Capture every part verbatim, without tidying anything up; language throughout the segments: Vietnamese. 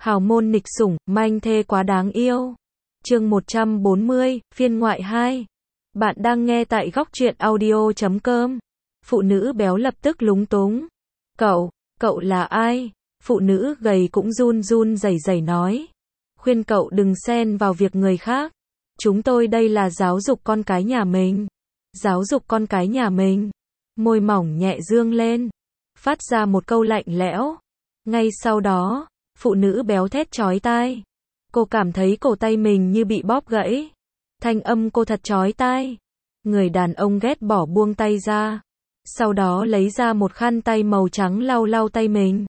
Hào môn nghịch sủng, manh thê quá đáng yêu. Chương một trăm bốn mươi, phiên ngoại hai. Bạn đang nghe tại góc truyện audio chấm com. Phụ nữ béo lập tức lúng túng. Cậu, cậu là ai? Phụ nữ gầy cũng run run rẩy rẩy nói. Khuyên cậu đừng xen vào việc người khác. Chúng tôi đây là giáo dục con cái nhà mình. Giáo dục con cái nhà mình. Môi mỏng nhẹ dương lên. Phát ra một câu lạnh lẽo. Ngay sau đó, phụ nữ béo thét chói tai. Cô cảm thấy cổ tay mình như bị bóp gãy. Thanh âm cô thật chói tai. Người đàn ông ghét bỏ buông tay ra. Sau đó lấy ra một khăn tay màu trắng lau lau tay mình.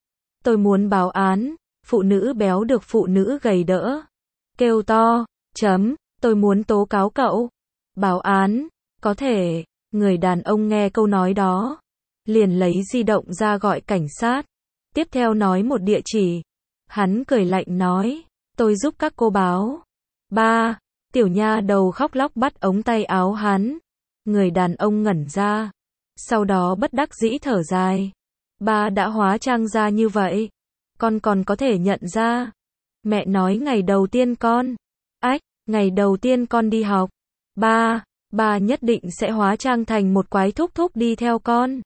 Tôi muốn báo án. Phụ nữ béo được phụ nữ gầy đỡ. Kêu to, chấm, tôi muốn tố cáo cậu. Báo án, có thể. Người đàn ông nghe câu nói đó. Liền lấy di động ra gọi cảnh sát. Tiếp theo nói một địa chỉ. Hắn cười lạnh nói, tôi giúp các cô báo. Ba, tiểu nha đầu khóc lóc bắt ống tay áo hắn. Người đàn ông ngẩn ra. Sau đó bất đắc dĩ thở dài. Ba đã hóa trang ra như vậy. Con còn có thể nhận ra. Mẹ nói ngày đầu tiên con. Ách, ngày đầu tiên con đi học. Ba, ba nhất định sẽ hóa trang thành một quái thúc thúc đi theo con.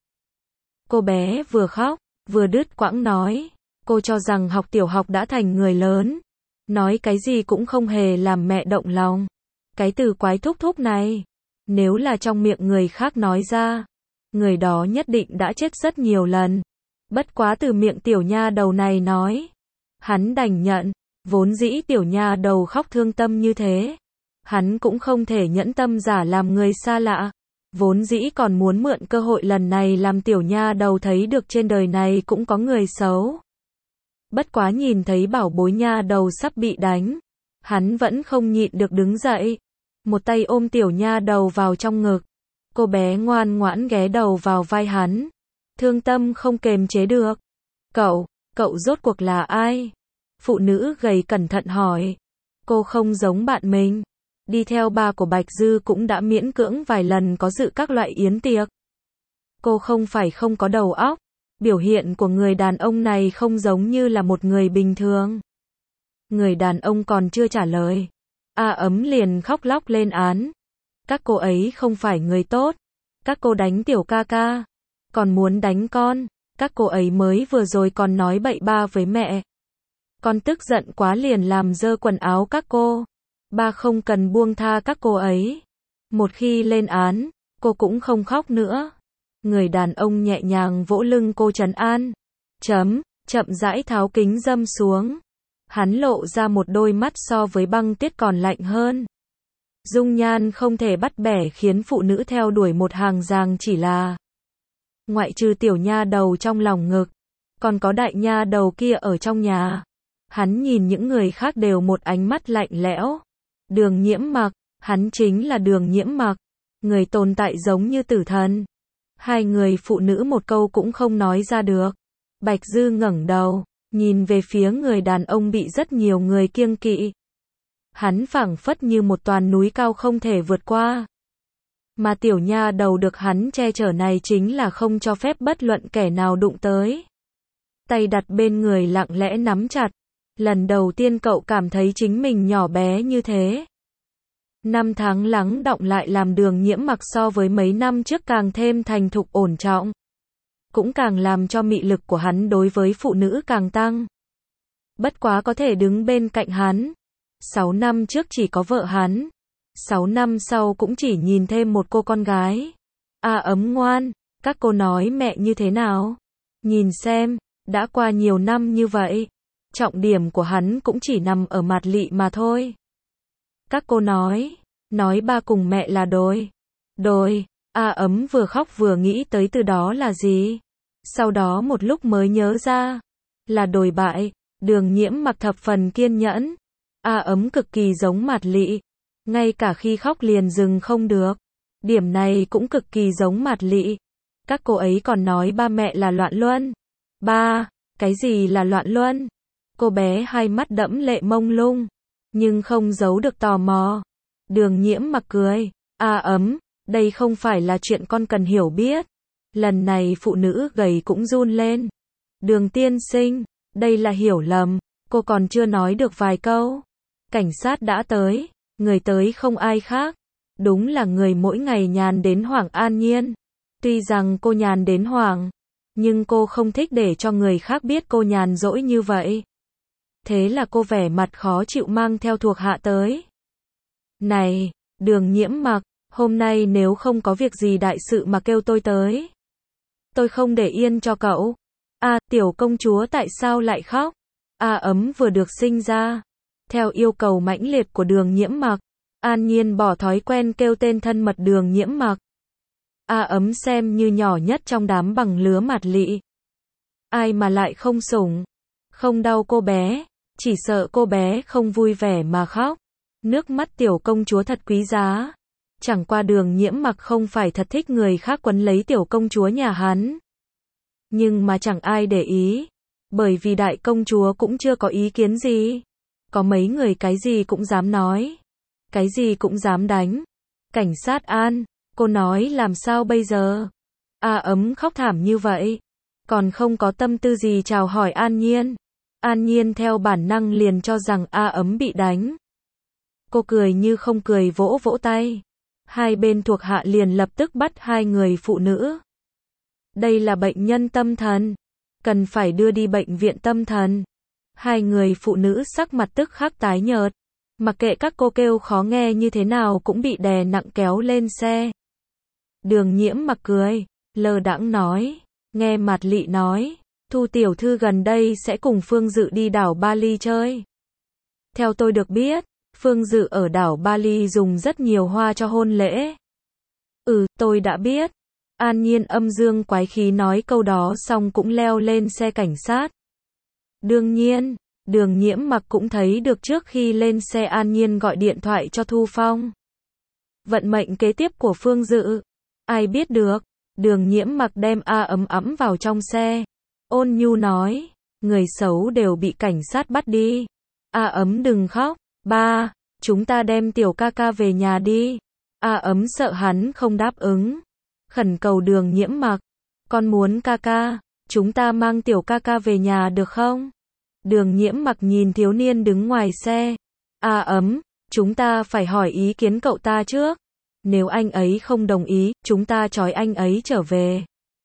Cô bé vừa khóc, vừa đứt quãng nói. Cô cho rằng học tiểu học đã thành người lớn. Nói cái gì cũng không hề làm mẹ động lòng. Cái từ quái thúc thúc này, nếu là trong miệng người khác nói ra, người đó nhất định đã chết rất nhiều lần. Bất quá từ miệng tiểu nha đầu này nói, hắn đành nhận. Vốn dĩ tiểu nha đầu khóc thương tâm như thế, hắn cũng không thể nhẫn tâm giả làm người xa lạ. Vốn dĩ còn muốn mượn cơ hội lần này làm tiểu nha đầu thấy được trên đời này cũng có người xấu. Bất quá nhìn thấy bảo bối nha đầu sắp bị đánh, hắn vẫn không nhịn được đứng dậy. Một tay ôm tiểu nha đầu vào trong ngực. Cô bé ngoan ngoãn ghé đầu vào vai hắn. Thương tâm không kềm chế được. Cậu, cậu rốt cuộc là ai? Phụ nữ gầy cẩn thận hỏi. Cô không giống bạn mình. Đi theo ba của Bạch Dư cũng đã miễn cưỡng vài lần có dự các loại yến tiệc. Cô không phải không có đầu óc. Biểu hiện của người đàn ông này không giống như là một người bình thường. Người đàn ông còn chưa trả lời. A Ấm liền khóc lóc lên án. Các cô ấy không phải người tốt. Các cô đánh tiểu ca ca. Còn muốn đánh con. Các cô ấy mới vừa rồi còn nói bậy ba với mẹ. Con tức giận quá liền làm dơ quần áo các cô. Ba không cần buông tha các cô ấy. Một khi lên án, cô cũng không khóc nữa. Người đàn ông nhẹ nhàng vỗ lưng cô trấn an. Chấm, chậm rãi tháo kính dâm xuống. Hắn lộ ra một đôi mắt so với băng tuyết còn lạnh hơn. Dung nhan không thể bắt bẻ khiến phụ nữ theo đuổi một hàng giàng chỉ là. Ngoại trừ tiểu nha đầu trong lòng ngực, còn có đại nha đầu kia ở trong nhà. Hắn nhìn những người khác đều một ánh mắt lạnh lẽo. Đường Nhiễm Mặc, hắn chính là Đường Nhiễm Mặc. Người tồn tại giống như tử thần. Hai người phụ nữ một câu cũng không nói ra được. Bạch Dư ngẩng đầu, nhìn về phía người đàn ông bị rất nhiều người kiêng kỵ. Hắn phảng phất như một toàn núi cao không thể vượt qua. Mà tiểu nha đầu được hắn che chở này chính là không cho phép bất luận kẻ nào đụng tới. Tay đặt bên người lặng lẽ nắm chặt. Lần đầu tiên cậu cảm thấy chính mình nhỏ bé như thế. Năm tháng lắng đọng lại làm Đường Nhiễm Mặc so với mấy năm trước càng thêm thành thục ổn trọng. Cũng càng làm cho mị lực của hắn đối với phụ nữ càng tăng. Bất quá có thể đứng bên cạnh hắn. Sáu năm trước chỉ có vợ hắn. Sáu năm sau cũng chỉ nhìn thêm một cô con gái. A Ấm ngoan, các cô nói mẹ như thế nào? Nhìn xem, đã qua nhiều năm như vậy. Trọng điểm của hắn cũng chỉ nằm ở mặt lị mà thôi. Các cô nói, nói ba cùng mẹ là đồi. Đồi, A Ấm vừa khóc vừa nghĩ tới từ đó là gì. Sau đó một lúc mới nhớ ra, là đồi bại. Đường Nhiễm Mặc thập phần kiên nhẫn. A Ấm cực kỳ giống Mạt Lị, ngay cả khi khóc liền dừng không được. Điểm này cũng cực kỳ giống Mạt Lị. Các cô ấy còn nói ba mẹ là loạn luân. Ba, cái gì là loạn luân? Cô bé hai mắt đẫm lệ mông lung, nhưng không giấu được tò mò. Đường Nhiễm Mặc cười. A Ấm, đây không phải là chuyện con cần hiểu biết. Lần này phụ nữ gầy cũng run lên. Đường tiên sinh, đây là hiểu lầm. Cô còn chưa nói được vài câu. Cảnh sát đã tới. Người tới không ai khác. Đúng là người mỗi ngày nhàn đến hoảng An Nhiên. Tuy rằng cô nhàn đến hoảng, nhưng cô không thích để cho người khác biết cô nhàn rỗi như vậy. Thế là cô vẻ mặt khó chịu mang theo thuộc hạ tới. Này, Đường Nhiễm Mặc, hôm nay nếu không có việc gì đại sự mà kêu tôi tới. Tôi không để yên cho cậu. À, tiểu công chúa tại sao lại khóc? A Ấm vừa được sinh ra. Theo yêu cầu mãnh liệt của Đường Nhiễm Mặc, An Nhiên bỏ thói quen kêu tên thân mật Đường Nhiễm Mặc. A Ấm xem như nhỏ nhất trong đám bằng lứa Mạt Lị. Ai mà lại không sủng, không đau cô bé, chỉ sợ cô bé không vui vẻ mà khóc. Nước mắt tiểu công chúa thật quý giá. Chẳng qua Đường Nhiễm Mặc không phải thật thích người khác quấn lấy tiểu công chúa nhà hắn. Nhưng mà chẳng ai để ý, bởi vì đại công chúa cũng chưa có ý kiến gì. Có mấy người cái gì cũng dám nói, cái gì cũng dám đánh. Cảnh sát An, cô nói làm sao bây giờ? A Ấm khóc thảm như vậy, còn không có tâm tư gì chào hỏi An Nhiên. An Nhiên theo bản năng liền cho rằng A Ấm bị đánh. Cô cười như không cười vỗ vỗ tay. Hai bên thuộc hạ liền lập tức bắt hai người phụ nữ. Đây là bệnh nhân tâm thần, cần phải đưa đi bệnh viện tâm thần. Hai người phụ nữ sắc mặt tức khắc tái nhợt. Mặc kệ các cô kêu khó nghe như thế nào cũng bị đè nặng kéo lên xe. Đường Nhiễm Mặc cười, lơ đãng nói, nghe Mạt Lị nói, Thu tiểu thư gần đây sẽ cùng Phương Dự đi đảo Bali chơi. Theo tôi được biết, Phương Dự ở đảo Bali dùng rất nhiều hoa cho hôn lễ. Ừ, tôi đã biết. An Nhiên âm dương quái khí nói câu đó xong cũng leo lên xe cảnh sát. Đương nhiên, Đường Nhiễm Mặc cũng thấy được trước khi lên xe An Nhiên gọi điện thoại cho Thu Phong. Vận mệnh kế tiếp của Phương Dự, ai biết được. Đường Nhiễm Mặc đem A Ấm ẵm vào trong xe. Ôn nhu nói, người xấu đều bị cảnh sát bắt đi. A Ấm đừng khóc, ba, chúng ta đem tiểu ca ca về nhà đi. A Ấm sợ hắn không đáp ứng, khẩn cầu Đường Nhiễm Mặc, con muốn ca ca, chúng ta mang tiểu ca ca về nhà được không? Đường Nhiễm Mặc nhìn thiếu niên đứng ngoài xe. A Ấm, chúng ta phải hỏi ý kiến cậu ta trước. Nếu anh ấy không đồng ý, chúng ta trói anh ấy trở về.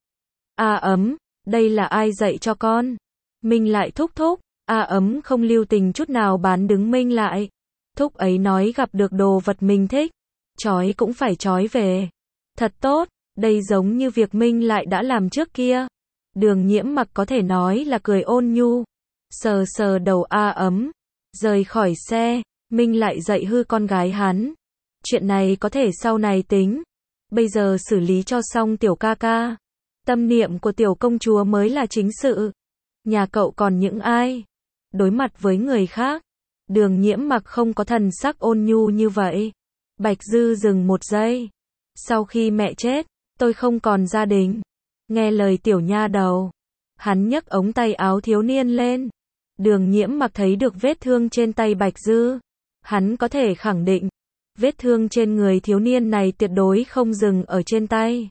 A Ấm, đây là ai dạy cho con? Minh lại thúc thúc. A Ấm không lưu tình chút nào bán đứng Minh lại. Thúc ấy nói gặp được đồ vật mình thích, trói cũng phải trói về. Thật tốt, đây giống như việc Minh lại đã làm trước kia. Đường Nhiễm Mặc có thể nói là cười ôn nhu, sờ sờ đầu A Ấm, rời khỏi xe. Minh lại dạy hư con gái hắn. Chuyện này có thể sau này tính, bây giờ xử lý cho xong tiểu ca ca. Tâm niệm của tiểu công chúa mới là chính sự. Nhà cậu còn những ai? Đối mặt với người khác, Đường Nhiễm Mặc không có thần sắc ôn nhu như vậy. Bạch Dư dừng một giây. Sau khi mẹ chết, tôi không còn gia đình. Nghe lời tiểu nha đầu. Hắn nhấc ống tay áo thiếu niên lên. Đường Nhiễm Mặc thấy được vết thương trên tay Bạch Dư. Hắn có thể khẳng định, vết thương trên người thiếu niên này tuyệt đối không dừng ở trên tay.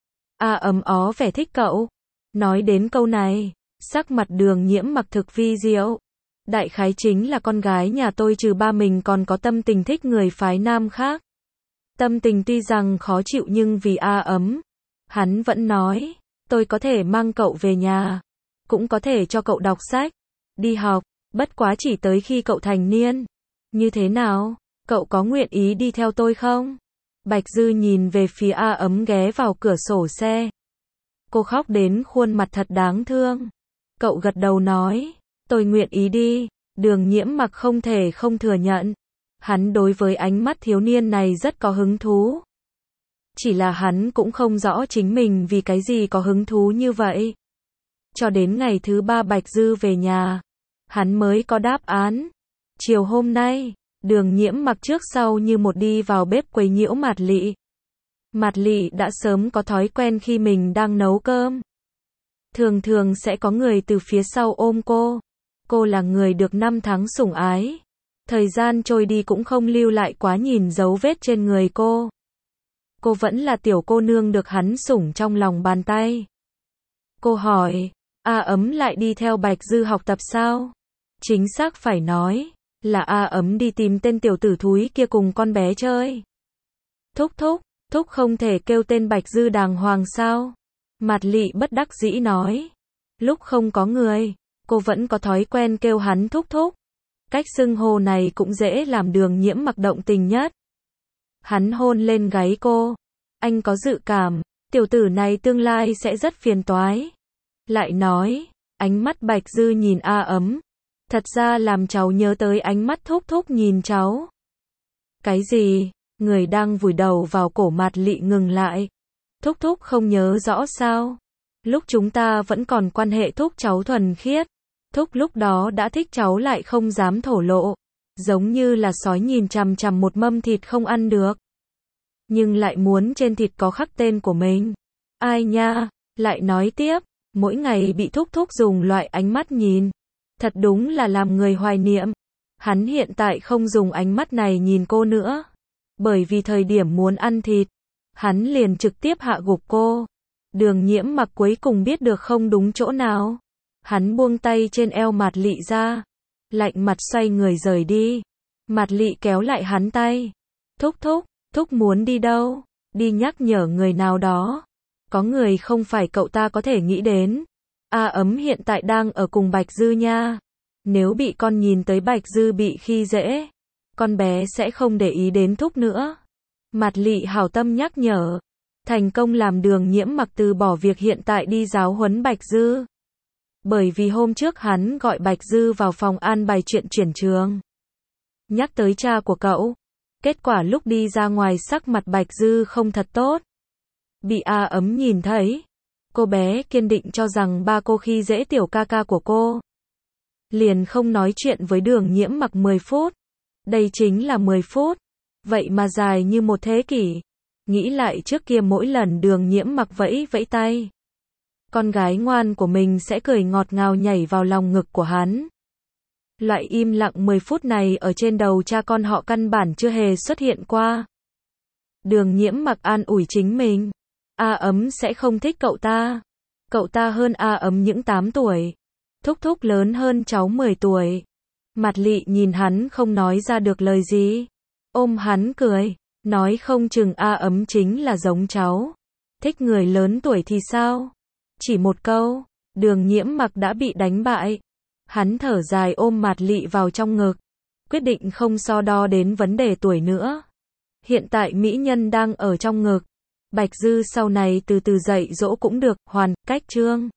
A Ấm ó vẻ thích cậu. Nói đến câu này, sắc mặt Đường Nhiễm Mặc thực vi diệu. Đại khái chính là con gái nhà tôi trừ ba mình còn có tâm tình thích người phái nam khác. Tâm tình tuy rằng khó chịu nhưng vì A Ấm, hắn vẫn nói, tôi có thể mang cậu về nhà, cũng có thể cho cậu đọc sách, đi học, bất quá chỉ tới khi cậu thành niên. Như thế nào, cậu có nguyện ý đi theo tôi không? Bạch Dư nhìn về phía A Ấm ghé vào cửa sổ xe. Cô khóc đến khuôn mặt thật đáng thương. Cậu gật đầu nói, tôi nguyện ý đi. Đường Nhiễm Mặc không thể không thừa nhận. Hắn đối với ánh mắt thiếu niên này rất có hứng thú. Chỉ là hắn cũng không rõ chính mình vì cái gì có hứng thú như vậy. Cho đến ngày thứ ba Bạch Dư về nhà, hắn mới có đáp án. Chiều hôm nay, Đường Nhiễm Mặc trước sau như một đi vào bếp quấy nhiễu Mạt Lị. Mạt Lị đã sớm có thói quen khi mình đang nấu cơm, thường thường sẽ có người từ phía sau ôm cô. Cô là người được năm tháng sủng ái. Thời gian trôi đi cũng không lưu lại quá nhìn dấu vết trên người cô. Cô vẫn là tiểu cô nương được hắn sủng trong lòng bàn tay. Cô hỏi, A Ấm lại đi theo Bạch Dư học tập sao? Chính xác phải nói, là A Ấm đi tìm tên tiểu tử thúi kia cùng con bé chơi. Thúc thúc, thúc không thể kêu tên Bạch Dư đàng hoàng sao? Mạt Lị bất đắc dĩ nói. Lúc không có người, cô vẫn có thói quen kêu hắn thúc thúc. Cách xưng hô này cũng dễ làm Đường Nhiễm Mặc động tình nhất. Hắn hôn lên gáy cô. Anh có dự cảm, tiểu tử này tương lai sẽ rất phiền toái. Lại nói, ánh mắt Bạch Dư nhìn A Ấm. Thật ra làm cháu nhớ tới ánh mắt thúc thúc nhìn cháu. Cái gì? Người đang vùi đầu vào cổ Mạt Lị ngừng lại. Thúc thúc không nhớ rõ sao? Lúc chúng ta vẫn còn quan hệ thúc cháu thuần khiết. Thúc lúc đó đã thích cháu lại không dám thổ lộ. Giống như là sói nhìn chằm chằm một mâm thịt không ăn được. Nhưng lại muốn trên thịt có khắc tên của mình. Ai nha? Lại nói tiếp, mỗi ngày bị thúc thúc dùng loại ánh mắt nhìn. Thật đúng là làm người hoài niệm. Hắn hiện tại không dùng ánh mắt này nhìn cô nữa. Bởi vì thời điểm muốn ăn thịt, hắn liền trực tiếp hạ gục cô. Đường Nhiễm Mặc cuối cùng biết được không đúng chỗ nào. Hắn buông tay trên eo Mạt Lị ra. Lạnh mặt xoay người rời đi. Mạt Lị kéo lại hắn tay. Thúc thúc, thúc muốn đi đâu? Đi nhắc nhở người nào đó. Có người không phải cậu ta có thể nghĩ đến. A Ấm hiện tại đang ở cùng Bạch Dư nha. Nếu bị con nhìn tới Bạch Dư bị khi dễ, con bé sẽ không để ý đến thúc nữa. Mạt Lị hảo tâm nhắc nhở. Thành công làm Đường Nhiễm Mặc từ bỏ việc hiện tại đi giáo huấn Bạch Dư. Bởi vì hôm trước hắn gọi Bạch Dư vào phòng an bài chuyện chuyển trường. Nhắc tới cha của cậu. Kết quả lúc đi ra ngoài sắc mặt Bạch Dư không thật tốt. Bị A Ấm nhìn thấy. Cô bé kiên định cho rằng ba cô khi dễ tiểu ca ca của cô. Liền không nói chuyện với Đường Nhiễm Mặc mười phút. Đây chính là mười phút. Vậy mà dài như một thế kỷ. Nghĩ lại trước kia mỗi lần Đường Nhiễm Mặc vẫy vẫy tay. Con gái ngoan của mình sẽ cười ngọt ngào nhảy vào lòng ngực của hắn. Loại im lặng mười phút này ở trên đầu cha con họ căn bản chưa hề xuất hiện qua. Đường Nhiễm Mặc an ủi chính mình. A Ấm sẽ không thích cậu ta. Cậu ta hơn A Ấm những tám tuổi. Thúc thúc lớn hơn cháu mười tuổi. Mạt Lị nhìn hắn không nói ra được lời gì. Ôm hắn cười. Nói không chừng A Ấm chính là giống cháu. Thích người lớn tuổi thì sao? Chỉ một câu, Đường Nhiễm Mặc đã bị đánh bại. Hắn thở dài ôm Mạt Lị vào trong ngực. Quyết định không so đo đến vấn đề tuổi nữa. Hiện tại mỹ nhân đang ở trong ngực. Bạch Dư sau này từ từ dạy dỗ cũng được, hoàn, cách chương.